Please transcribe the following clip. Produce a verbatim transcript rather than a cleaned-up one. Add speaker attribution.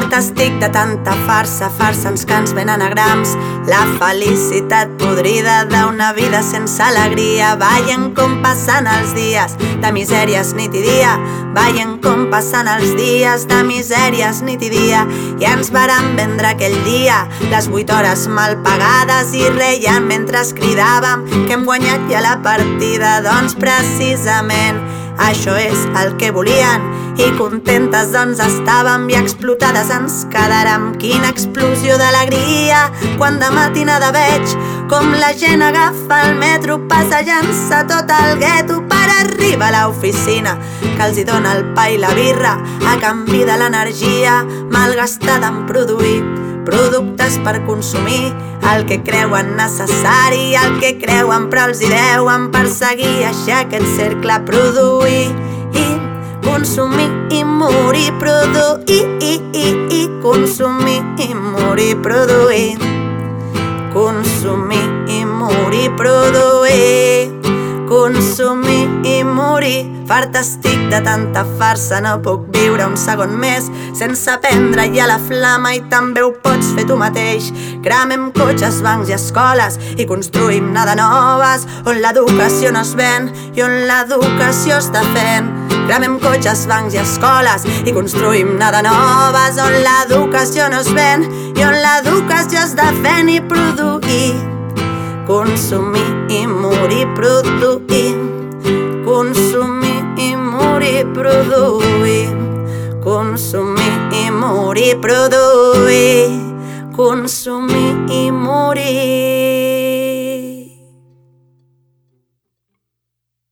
Speaker 1: Farta estic de tanta farsa, farsa ens que ens venen a grams. La felicitat podrida d'una vida sense alegria. Veient com passen els dies de misèries nit i dia. Veient com passen els dies de misèries nit i dia. I ens varen vendre aquell dia les vuit hores mal pagades i reien mentre cridàvem que hem guanyat ja la partida. Doncs precisament això és el que volien i contentes doncs estàvem i explotades ens quedàrem. Quina explosió d'alegria quan de matinada veig com la gent agafa el metro passejant-se tot el gueto per arribar a l'oficina que els hi dona el pa i la birra a canvi de l'energia malgastada en produir productes per consumir el que creuen necessari, el que creuen però els hi deuen perseguir. Així aquest cercle produir i consumir i morir, produir i, i, i consumir i morir, produir, consumir i morir, produir, consumir i morir. Farta estic de tanta farsa, no puc viure un segon més sense prendre ja la flama i també ho pots fer tu mateix. Cremem cotxes, bancs i escoles i construïm-ne de noves on l'educació no es ven i on l'educació està fent. Cremem cotxes, bancs i escoles i construïm-ne de noves on l'educació no es ven i on l'educació està fent. I produir, consumir i morir, produir, consumir i morir, produir, consumir i morir, produir, consumir i morir.